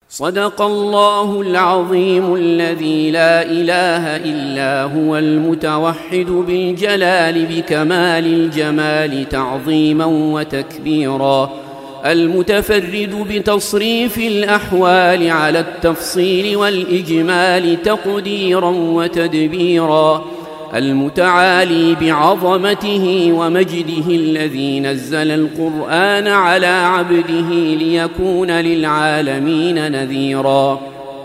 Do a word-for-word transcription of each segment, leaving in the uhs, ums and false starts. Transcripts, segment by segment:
صدق الله العظيم الذي لا إله إلا هو المتوحد بالجلال بكمال الجمال تعظيما وتكبيرا، المتفرد بتصريف الأحوال على التفصيل والإجمال تقديرا وتدبيرا، المتعالي بعظمته ومجده الذي نزل القرآن على عبده ليكون للعالمين نذيرا،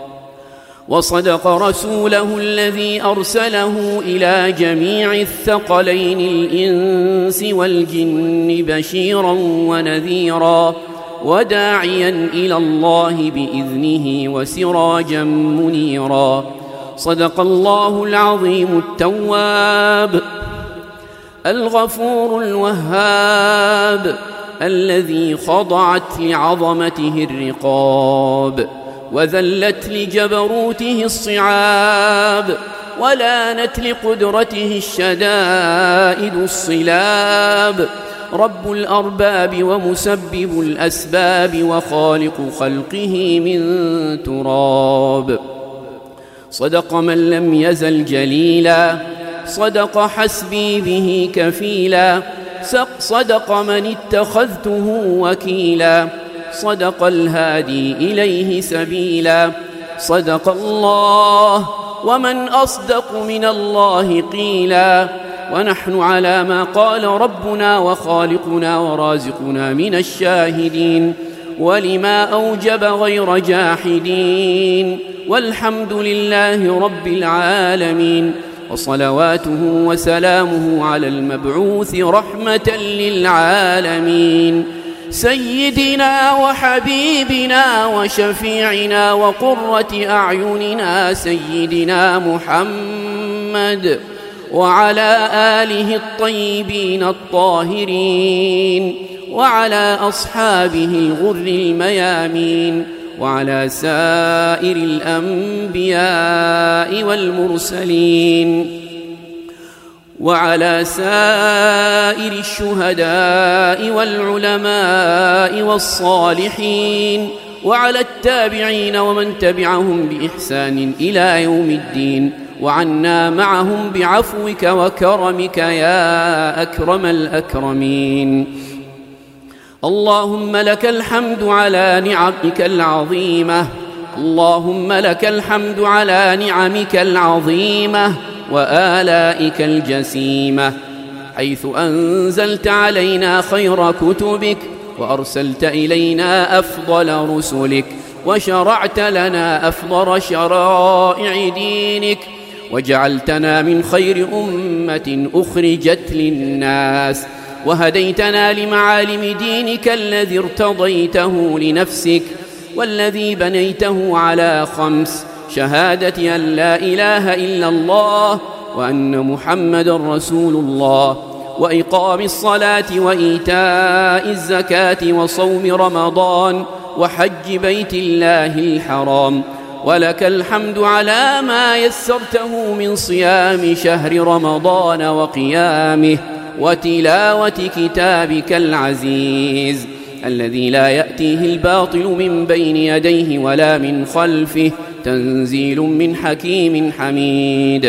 وصدق رسوله الذي أرسله إلى جميع الثقلين الإنس والجن بشيرا ونذيرا، وداعيا إلى الله بإذنه وسراجا منيرا. صدق الله العظيم التواب الغفور الوهاب الذي خضعت لعظمته الرقاب وذلت لجبروته الصعاب ولانت لقدرته الشدائد الصلاب، رب الأرباب ومسبب الأسباب وخالق خلقه من تراب. صدق من لم يزل جليلا، صدق حسبي به كفيلا، صدق من اتخذته وكيلا، صدق الهادي إليه سبيلا، صدق الله ومن أصدق من الله قيلا، ونحن على ما قال ربنا وخالقنا ورازقنا من الشاهدين، ولما أوجب غير جاحدين، والحمد لله رب العالمين، وصلواته وسلامه على المبعوث رحمة للعالمين، سيدنا وحبيبنا وشفيعنا وقرة أعيننا سيدنا محمد، وعلى آله الطيبين الطاهرين، وعلى أصحابه الغر الميامين، وعلى سائر الأنبياء والمرسلين، وعلى سائر الشهداء والعلماء والصالحين، وعلى التابعين ومن تبعهم بإحسان إلى يوم الدين، وعنا معهم بعفوك وكرمك يا أكرم الأكرمين. اللهم لك الحمد على نعمك العظيمة، اللهم لك الحمد على نعمك العظيمة وآلائك الجسيمة، حيث أنزلت علينا خير كتبك، وأرسلت إلينا أفضل رسلك، وشرعت لنا أفضل شرائع دينك، وجعلتنا من خير أمة أخرجت للناس، وهديتنا لمعالم دينك الذي ارتضيته لنفسك، والذي بنيته على خمس: شهادة أن لا إله إلا الله، وأن محمد رسول الله، وإقام الصلاة وإيتاء الزكاة وصوم رمضان وحج بيت الله الحرام. ولك الحمد على ما يسرته من صيام شهر رمضان وقيامه وتلاوة كتابك العزيز الذي لا يأتيه الباطل من بين يديه ولا من خلفه، تنزيل من حكيم حميد.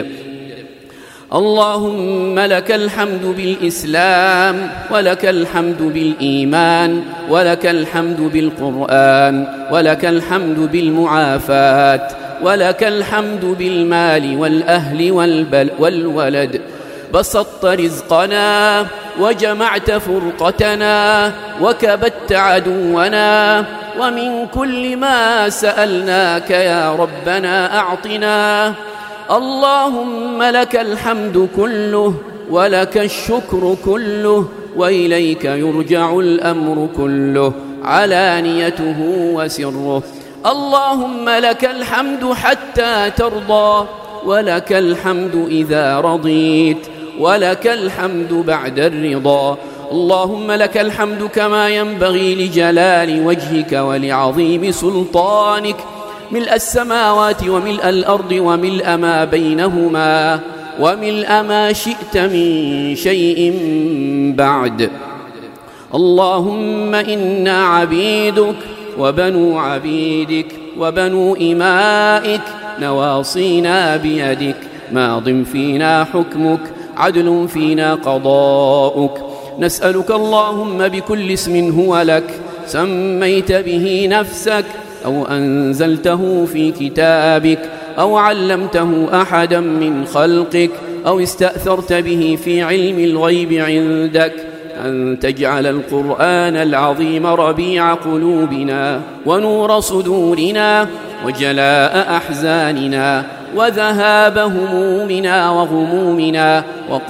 اللهم لك الحمد بالإسلام، ولك الحمد بالإيمان، ولك الحمد بالقرآن، ولك الحمد بالمعافاة، ولك الحمد بالمال والأهل والبل والولد. بسطت رزقنا وجمعت فرقتنا وكبت عدونا، ومن كل ما سألناك يا ربنا أعطنا. اللهم لك الحمد كله، ولك الشكر كله، وإليك يرجع الأمر كله، علانيته وسره. اللهم لك الحمد حتى ترضى، ولك الحمد إذا رضيت، ولك الحمد بعد الرضا. اللهم لك الحمد كما ينبغي لجلال وجهك ولعظيم سلطانك، ملء السماوات وملء الأرض وملء ما بينهما وملء ما شئت من شيء بعد. اللهم إنا عبيدك وبنو عبيدك وبنو إمائك نواصينا بيدك، ماض فينا حكمك، عدل فينا قضاؤك. نسألك اللهم بكل اسم هو لك سميت به نفسك أو أنزلته في كتابك أو علمته أحدا من خلقك أو استأثرت به في علم الغيب عندك، أن تجعل القرآن العظيم ربيع قلوبنا ونور صدورنا وجلاء أحزاننا وذهاب همومنا وغمومنا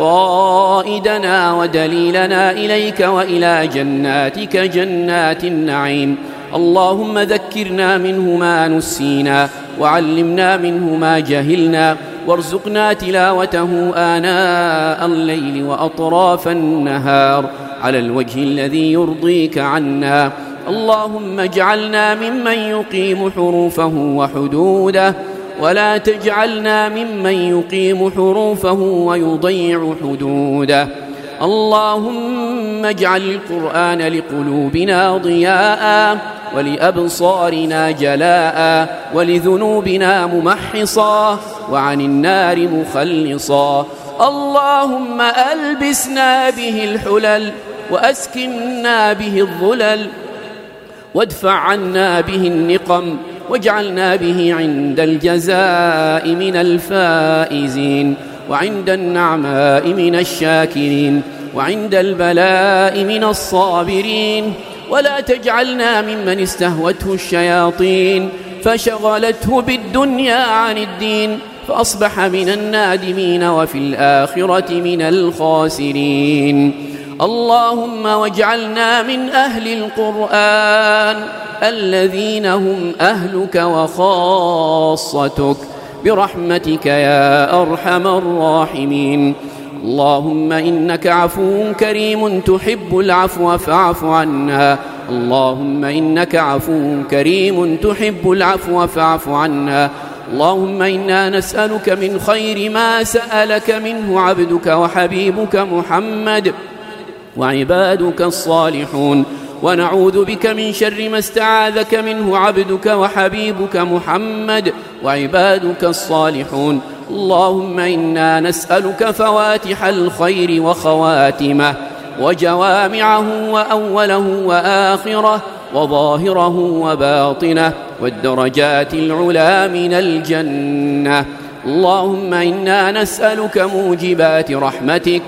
وقائدنا ودليلنا إليك وإلى جناتك جنات النعيم. اللهم ذكرنا منه ما نسينا وعلمنا منه ما جهلنا، وارزقنا تلاوته آناء الليل وأطراف النهار على الوجه الذي يرضيك عنا. اللهم اجعلنا ممن يقيم حروفه وحدوده، ولا تجعلنا ممن يقيم حروفه ويضيع حدوده. اللهم اجعل القرآن لقلوبنا ضياء ولأبصارنا جلاء ولذنوبنا ممحصا وعن النار مخلصا. اللهم ألبسنا به الحلل وأسكننا به الظلل وادفع عنا به النقم، واجعلنا به عند الجزاء من الفائزين، وعند النعماء من الشاكرين، وعند البلاء من الصابرين. ولا تجعلنا ممن استهوته الشياطين فشغلته بالدنيا عن الدين فأصبح من النادمين وفي الآخرة من الخاسرين. اللهم واجعلنا من أهل القرآن الذين هم أهلك وخاصتك برحمتك يا أرحم الراحمين. اللهم إنك عفو كريم تحب العفو فاعف عنا. اللهم إنك عفو كريم تحب العفو فاعف عنا. اللهم إنا نسألك من خير ما سألك منه عبدك وحبيبك محمد وعبادك الصالحون، ونعوذ بك من شر ما استعاذك منه عبدك وحبيبك محمد وعبادك الصالحون. اللهم إنا نسألك فواتح الخير وخواتمه وجوامعه وأوله وآخره وظاهره وباطنه والدرجات العلى من الجنة. اللهم إنا نسألك موجبات رحمتك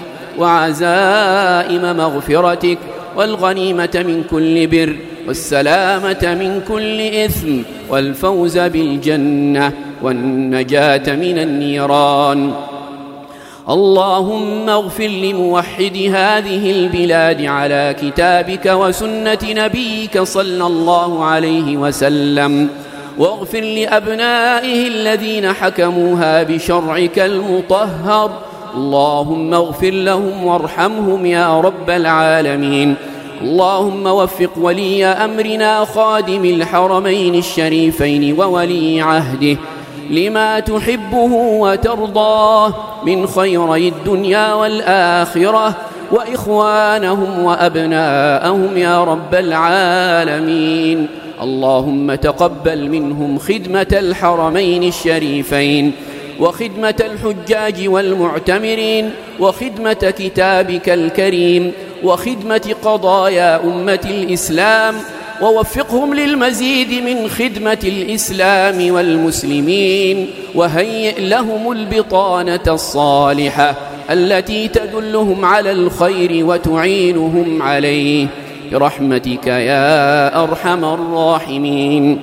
وعزائم مغفرتك والغنيمة من كل بر والسلامة من كل إثم والفوز بالجنة والنجاة من النيران. اللهم اغفر لموحد هذه البلاد على كتابك وسنة نبيك صلى الله عليه وسلم، واغفر لأبنائه الذين حكموها بشرعك المطهر. اللهم اغفر لهم وارحمهم يا رب العالمين. اللهم وفق ولي أمرنا خادم الحرمين الشريفين وولي عهده لما تحبه وترضاه من خيري الدنيا والآخرة، وإخوانهم وأبناءهم يا رب العالمين. اللهم تقبل منهم خدمة الحرمين الشريفين وخدمة الحجاج والمعتمرين وخدمة كتابك الكريم وخدمة قضايا أمة الإسلام، ووفقهم للمزيد من خدمة الإسلام والمسلمين، وهيئ لهم البطانة الصالحة التي تدلهم على الخير وتعينهم عليه برحمتك يا أرحم الراحمين.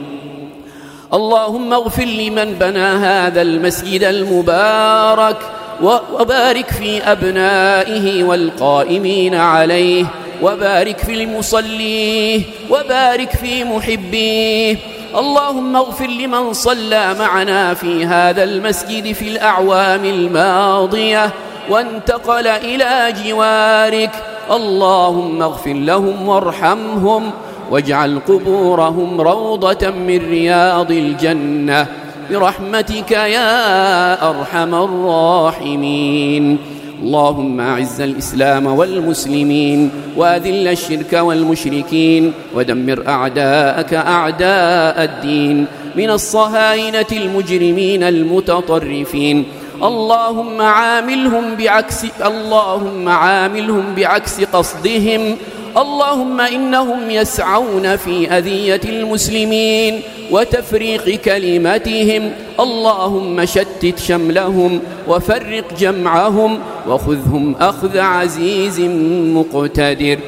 اللهم اغفر لمن بنى هذا المسجد المبارك وبارك في أبنائه والقائمين عليه، وبارك في المصليه وبارك في محبيه. اللهم اغفر لمن صلى معنا في هذا المسجد في الأعوام الماضية وانتقل إلى جوارك. اللهم اغفر لهم وارحمهم واجعل قبورهم روضة من رياض الجنة برحمتك يا أرحم الراحمين. اللهم أعز الإسلام والمسلمين وأذل الشرك والمشركين ودمر أعداءك أعداء الدين. من الصهاينة المجرمين المتطرفين. اللهم عاملهم بعكس اللهم عاملهم بعكس قصدهم. اللهم إنهم يسعون في أذية المسلمين وتفريق كلمتهم. اللهم شتت شملهم وفرق جمعهم وخذهم أخذ عزيز مقتدر.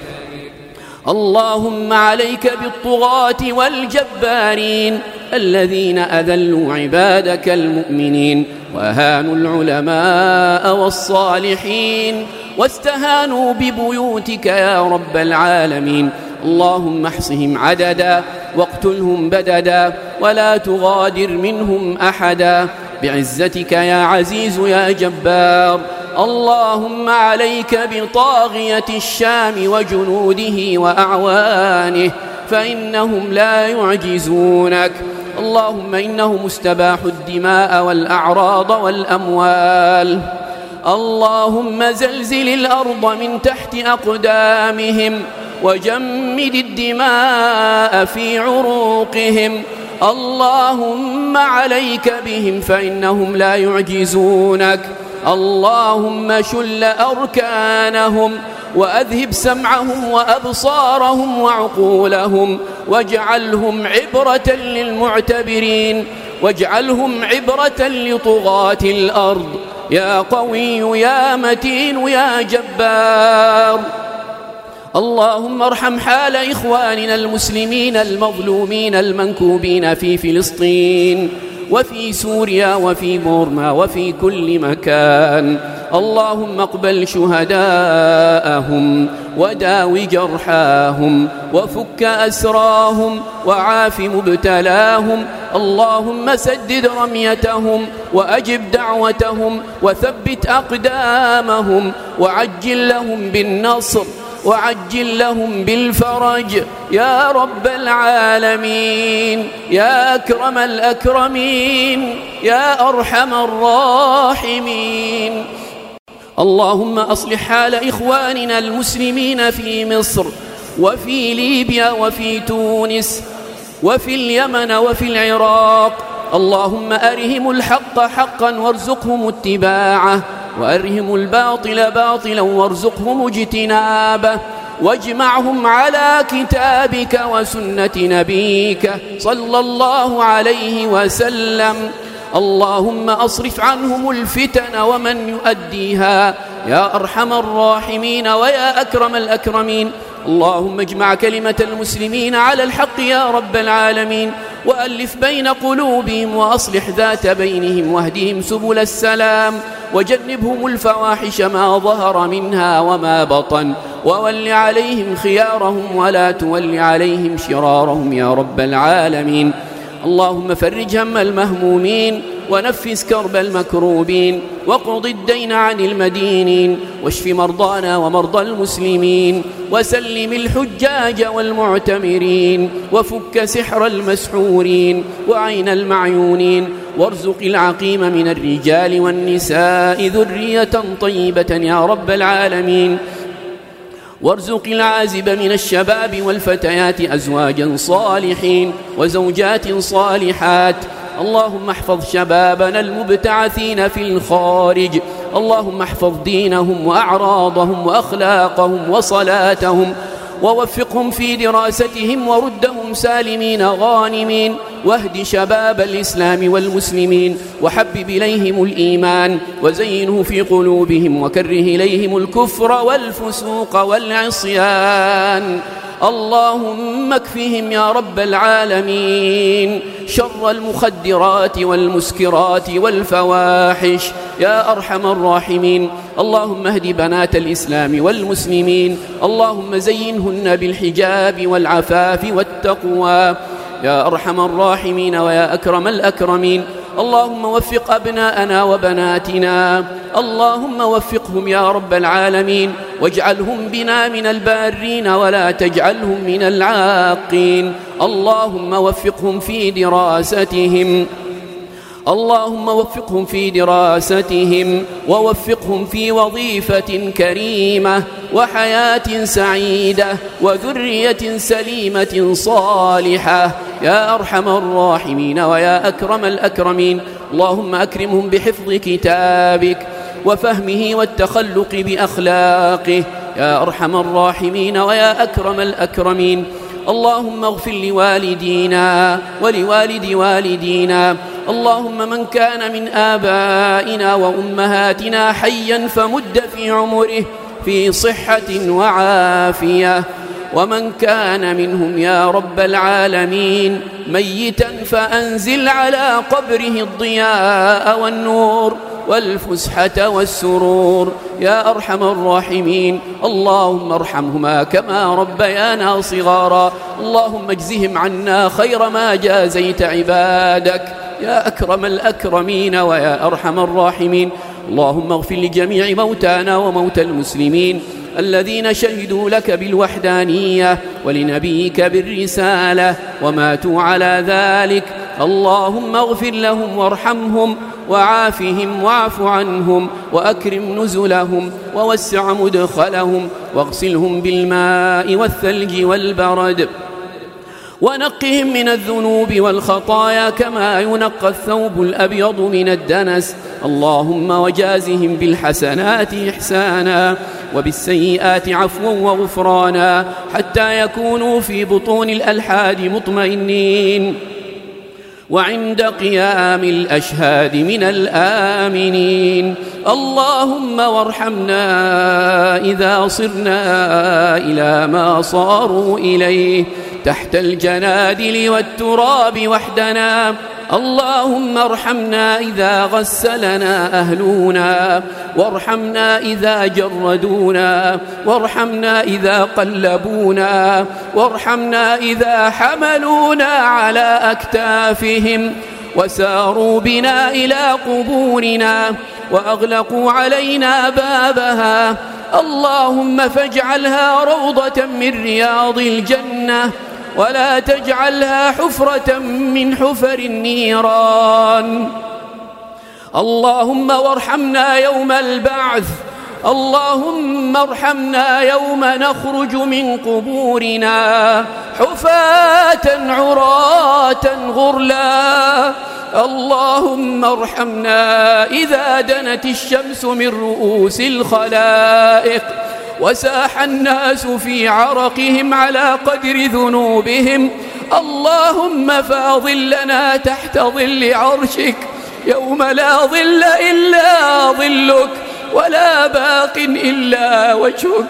اللهم عليك بالطغاة والجبارين الذين أذلوا عبادك المؤمنين وأهانوا العلماء والصالحين واستهانوا ببيوتك يا رب العالمين. اللهم احصهم عددا واقتلهم بددا ولا تغادر منهم أحدا بعزتك يا عزيز يا جبار. اللهم عليك بطاغية الشام وجنوده وأعوانه فإنهم لا يعجزونك. اللهم إنهم استباحوا الدماء والأعراض والأموال. اللهم زلزل الأرض من تحت أقدامهم وجمد الدماء في عروقهم. اللهم عليك بهم فإنهم لا يعجزونك. اللهم شل أركانهم وأذهب سمعهم وأبصارهم وعقولهم واجعلهم عبرة للمعتبرين واجعلهم عبرة لطغاة الأرض يا قوي يا متين يا جبار. اللهم ارحم حال إخواننا المسلمين المظلومين المنكوبين في فلسطين وفي سوريا وفي بورما وفي كل مكان. اللهم اقبل شهداءهم وداو جرحاهم وفك أسراهم وعاف مبتلاهم. اللهم سدد رميتهم وأجب دعوتهم وثبت أقدامهم وعجل لهم بالنصر وعجل لهم بالفرج يا رب العالمين يا أكرم الأكرمين يا أرحم الراحمين. اللهم أصلح حال إخواننا المسلمين في مصر وفي ليبيا وفي تونس وفي اليمن وفي العراق. اللهم أرهم الحق حقا وارزقهم اتباعه وأرهم الباطل باطلا وارزقهم اجتنابه واجمعهم على كتابك وسنة نبيك صلى الله عليه وسلم. اللهم أصرف عنهم الفتن ومن يؤديها يا أرحم الراحمين ويا أكرم الأكرمين. اللهم اجمع كلمة المسلمين على الحق يا رب العالمين وألف بين قلوبهم وأصلح ذات بينهم واهدهم سبل السلام وجنبهم الفواحش ما ظهر منها وما بطن وول عليهم خيارهم ولا تول عليهم شرارهم يا رب العالمين. اللهم فرج هم المهمومين ونفس كرب المكروبين واقض الدين عن المدينين واشف مرضانا ومرضى المسلمين وسلم الحجاج والمعتمرين وفك سحر المسحورين وعين المعيونين وارزق العقيم من الرجال والنساء ذرية طيبة يا رب العالمين وارزق العازب من الشباب والفتيات أزواجا صالحين وزوجات صالحات. اللهم احفظ شبابنا المبتعثين في الخارج. اللهم احفظ دينهم وأعراضهم وأخلاقهم وصلاتهم ووفقهم في دراستهم وردهم سالمين غانمين واهد شباب الإسلام والمسلمين وحبب إليهم الإيمان وزينه في قلوبهم وكره إليهم الكفر والفسوق والعصيان. اللهم اكفهم يا رب العالمين شر المخدرات والمسكرات والفواحش يا أرحم الراحمين. اللهم اهد بنات الإسلام والمسلمين. اللهم زينهن بالحجاب والعفاف والتقوى يا أرحم الراحمين ويا أكرم الأكرمين. اللهم وفق أبناءنا وبناتنا. اللهم وفقهم يا رب العالمين واجعلهم بنا من البارين ولا تجعلهم من العاقين. اللهم وفقهم في دراستهم. اللهم وفقهم في دراستهم، ووفقهم في وظيفة كريمة وحياة سعيدة وذرية سليمة صالحة يا أرحم الراحمين ويا أكرم الأكرمين. اللهم أكرمهم بحفظ كتابك وفهمه والتخلق بأخلاقه يا أرحم الراحمين ويا أكرم الأكرمين. اللهم اغفر لوالدينا ولوالد والدينا. اللهم من كان من آبائنا وأمهاتنا حيا فمد في عمره في صحة وعافية، ومن كان منهم يا رب العالمين ميتا فأنزل على قبره الضياء والنور والفسحة والسرور يا أرحم الراحمين. اللهم ارحمهما كما ربيانا صغارا. اللهم اجزهم عنا خير ما جازيت عبادك يا أكرم الأكرمين ويا أرحم الراحمين. اللهم اغفر لجميع موتانا وموتى المسلمين الذين شهدوا لك بالوحدانية ولنبيك بالرسالة وماتوا على ذلك. اللهم اغفر لهم وارحمهم وعافهم واعف عنهم وأكرم نزلهم ووسع مدخلهم واغسلهم بالماء والثلج والبرد ونقهم من الذنوب والخطايا كما ينقى الثوب الأبيض من الدنس. اللهم وجازهم بالحسنات إحسانا وبالسيئات عفوا وغفرانا حتى يكونوا في بطون الألحاد مطمئنين وعند قيام الأشهاد من الآمنين. اللهم وارحمنا إذا صرنا إلى ما صاروا إليه تحت الجنادل والتراب وحدنا. اللهم ارحمنا إذا غسلنا أهلنا، وارحمنا إذا جردونا، وارحمنا إذا قلبونا، وارحمنا إذا حملونا على أكتافهم وساروا بنا إلى قبورنا وأغلقوا علينا بابها. اللهم فاجعلها روضة من رياض الجنة ولا تجعلها حفرة من حفر النيران. اللهم وارحمنا يوم البعث. اللهم ارحمنا يوم نخرج من قبورنا حفاة عراة غرلا. اللهم ارحمنا إذا دنت الشمس من رؤوس الخلائق وساح الناس في عرقهم على قدر ذنوبهم. اللهم فاظلنا تحت ظل عرشك يوم لا ظل إلا ظلك ولا باق إلا وجهك.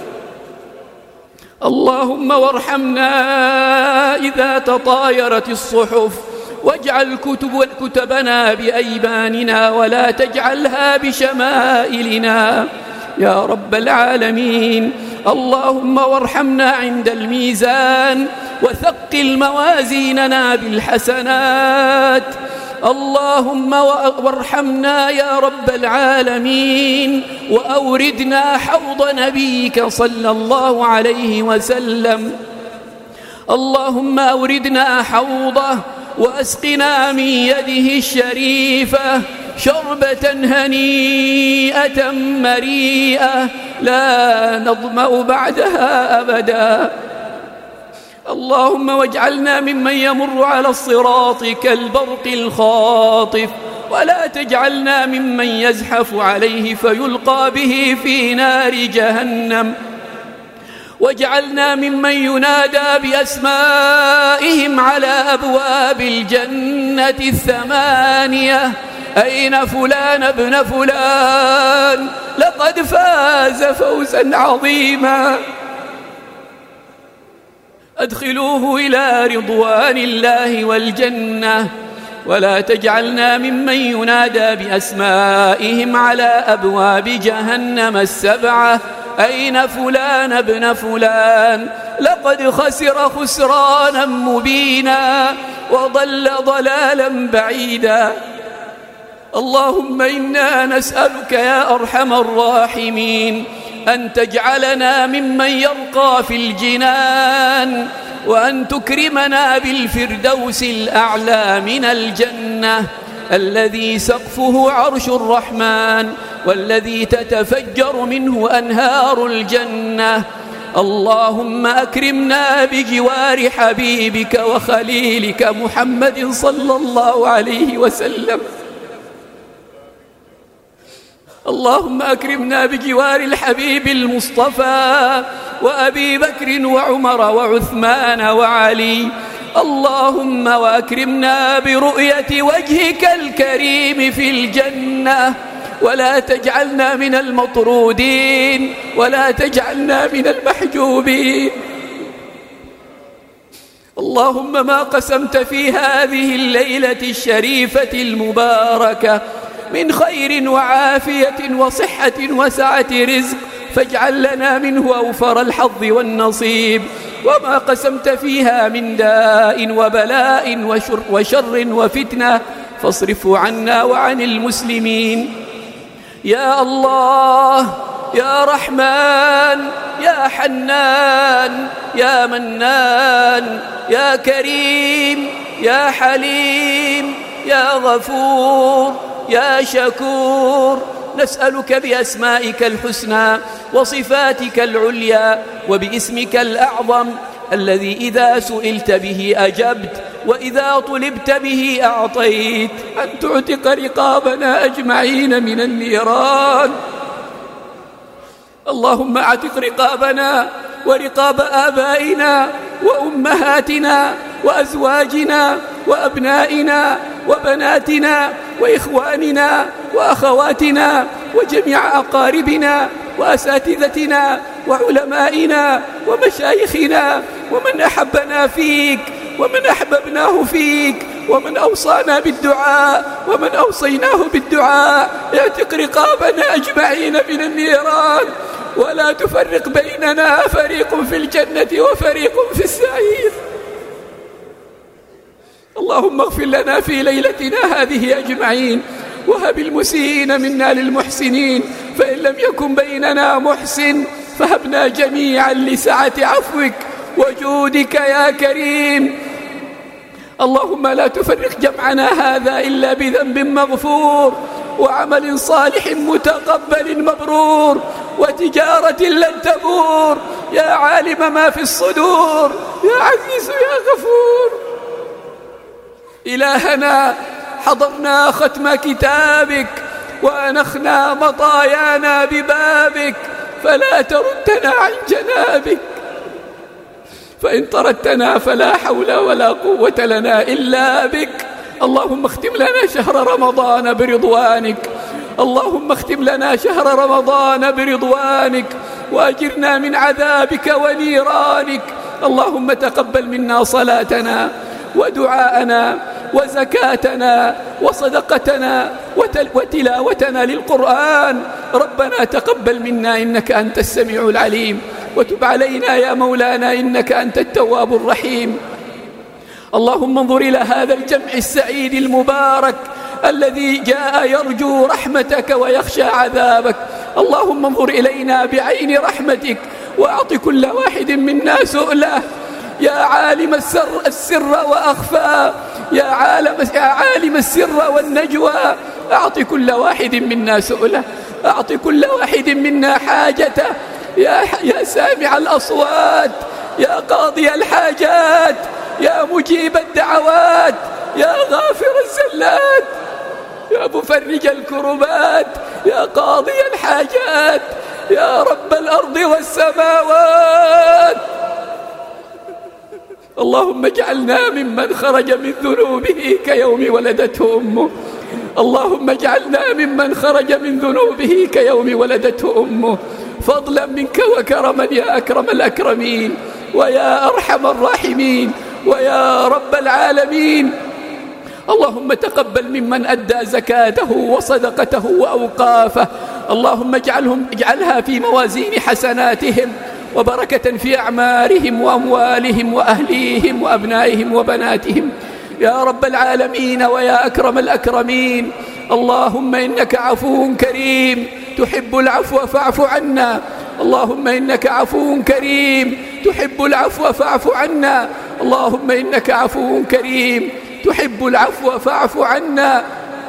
اللهم وارحمنا إذا تطايرت الصحف واجعل كتب كتبنا بأيماننا ولا تجعلها بشمائلنا يا رب العالمين. اللهم وارحمنا عند الميزان وثقل موازيننا بالحسنات. اللهم وارحمنا يا رب العالمين وأوردنا حوض نبيك صلى الله عليه وسلم. اللهم أوردنا حوضه وأسقنا من يده الشريفة شربة هنيئة مريئة لا نظمأ بعدها أبدا. اللهم واجعلنا ممن يمر على الصراط كالبرق الخاطف ولا تجعلنا ممن يزحف عليه فيلقى به في نار جهنم. واجعلنا ممن ينادى بأسمائهم على أبواب الجنة الثمانية: أين فلان ابن فلان؟ لقد فاز فوزا عظيما. أدخلوه إلى رضوان الله والجنة ولا تجعلنا ممن ينادى بأسمائهم على أبواب جهنم السبعة: أين فلان ابن فلان؟ لقد خسر خسرانا مبينا وضل ضلالا بعيدا. اللهم إنا نسألك يا أرحم الراحمين أن تجعلنا ممن يرقى في الجنان، وأن تكرمنا بالفردوس الأعلى من الجنة. الذي سقفه عرش الرحمن والذي تتفجر منه أنهار الجنة. اللهم أكرمنا بجوار حبيبك وخليلك محمد صلى الله عليه وسلم. اللهم أكرمنا بجوار الحبيب المصطفى وأبي بكر وعمر وعثمان وعلي. اللهم وأكرمنا برؤية وجهك الكريم في الجنة، ولا تجعلنا من المطرودين ولا تجعلنا من المحجوبين. اللهم ما قسمت في هذه الليلة الشريفة المباركة من خير وعافية وصحة وسعة رزق فاجعل لنا منه أوفر الحظ والنصيب، وما قسمت فيها من داء وبلاء وشر, وشر وفتنة فاصرفه عنا وعن المسلمين. يا الله يا رحمن يا حنان يا منان يا كريم يا حليم يا غفور يا شكور، نسألك بأسمائك الحسنى وصفاتك العليا وباسمك الأعظم الذي إذا سئلت به أجبت وإذا طلبت به أعطيت، أن تعتق رقابنا أجمعين من النيران. اللهم اعتق رقابنا ورقاب آبائنا وأمهاتنا وأزواجنا وأبنائنا وبناتنا وإخواننا وأخواتنا وجميع أقاربنا وأساتذتنا وعلمائنا ومشايخنا ومن أحبنا فيك ومن أحببناه فيك ومن أوصانا بالدعاء ومن أوصيناه بالدعاء. اعتق رقابنا أجمعين من النيران، ولا تفرق بيننا فريق في الجنة وفريق في السعير. اللهم اغفر لنا في ليلتنا هذه أجمعين، وهب المسيئين منا للمحسنين، فإن لم يكن بيننا محسن فهبنا جميعا لسعة عفوك وجودك يا كريم. اللهم لا تفرق جمعنا هذا إلا بذنب مغفور وعمل صالح متقبل مبرور وتجارة لن تبور، يا عالم ما في الصدور يا عزيز يا غفور. إلهنا حضرنا ختم كتابك وأنخنا مطايانا ببابك، فلا تردنا عن جنابك، فإن طردتنا فلا حول ولا قوة لنا إلا بك. اللهم اختم لنا شهر رمضان برضوانك، اللهم اختم لنا شهر رمضان برضوانك وأجرنا من عذابك ونيرانك. اللهم تقبل منا صلاتنا ودعاءنا وزكاتنا وصدقتنا وتلاوتنا للقرآن. ربنا تقبل منا إنك أنت السميع العليم، وتب علينا يا مولانا إنك أنت التواب الرحيم. اللهم انظر إلى هذا الجمع السعيد المبارك الذي جاء يرجو رحمتك ويخشى عذابك. اللهم انظر إلينا بعين رحمتك وأعط كل واحد منا سؤله. يا عالم السر, السر وأخفى، يا عالم, يا عالم السر والنجوى، أعط كل واحد منا سؤله، أعط كل واحد منا حاجته. يا, يا سامع الأصوات، يا قاضي الحاجات، يا مجيب الدعوات، يا غافر الزلات، يا مفرج الكربات، يا قاضي الحاجات، يا رب الأرض والسماوات. اللهم اجعلنا ممن خرج من ذنوبه كيوم ولدته أمه، اللهم اجعلنا ممن خرج من ذنوبه كيوم ولدته أمه، فضلا منك وكرما يا أكرم الأكرمين ويا أرحم الراحمين ويا رب العالمين. اللهم تقبل ممن أدى زكاته وصدقته وأوقافه، اللهم اجعلهم اجعلها في موازين حسناتهم وبركة في أعمارهم وأموالهم وأهليهم وأبنائهم وبناتهم يا رب العالمين ويا أكرم الأكرمين. اللهم إنك عفو كريم تحب العفو فاعف عنا، اللهم إنك عفو كريم تحب العفو فاعف عنا، اللهم إنك عفو كريم تحب العفو فاعف عنا.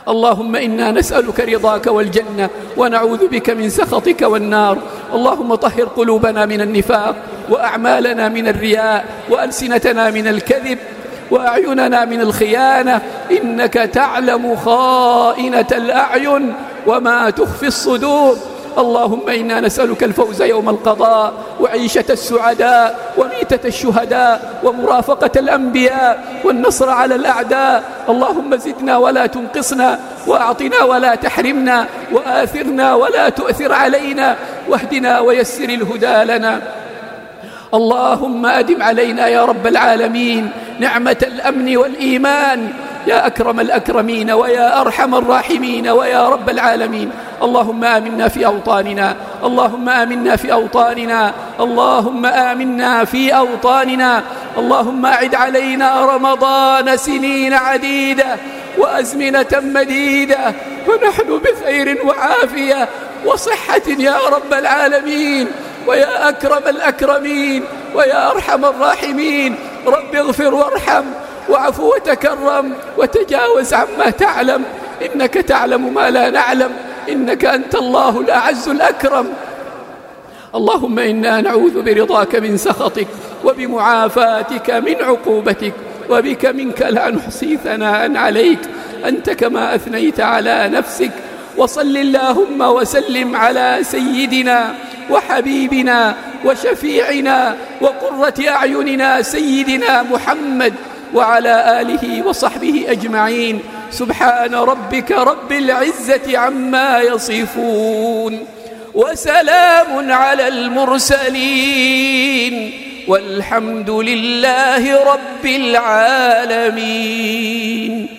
اللهم إنا نسألك رضاك والجنة ونعوذ بك من سخطك والنار. اللهم طهر قلوبنا من النفاق، وأعمالنا من الرياء، وألسنتنا من الكذب، وأعيننا من الخيانة، إنك تعلم خائنة الأعين وما تخفي الصدور. اللهم إنا نسألك الفوز يوم القضاء، وعيشة السعداء، وميتة الشهداء، ومرافقة الأنبياء، والنصر على الأعداء. اللهم زدنا ولا تنقصنا، وأعطنا ولا تحرمنا، وآثرنا ولا تؤثر علينا، واهدنا ويسر الهدى لنا. اللهم أدم علينا يا رب العالمين نعمة الأمن والإيمان يا أكرم الأكرمين ويا أرحم الراحمين ويا رب العالمين. اللهم آمنا في أوطاننا، اللهم آمنا في أوطاننا، اللهم آمنا في أوطاننا. اللهم أعد علينا رمضان سنين عديدة وأزمنة مديدة، ونحن بخير وعافية وصحة يا رب العالمين ويا أكرم الأكرمين ويا أرحم الراحمين. رب اغفر وارحم وعفو وتكرم وتجاوز عما تعلم، إنك تعلم ما لا نعلم، إنك أنت الله الأعز الأكرم. اللهم إنا نعوذ برضاك من سخطك، وبمعافاتك من عقوبتك، وبك منك لا نحصي ثناء عليك أنت كما أثنيت على نفسك. وصل اللهم وسلم على سيدنا وحبيبنا وشفيعنا وقرة أعيننا سيدنا محمد وعلى آله وصحبه أجمعين. سبحان ربك رب العزة عما يصفون، وسلام على المرسلين، والحمد لله رب العالمين.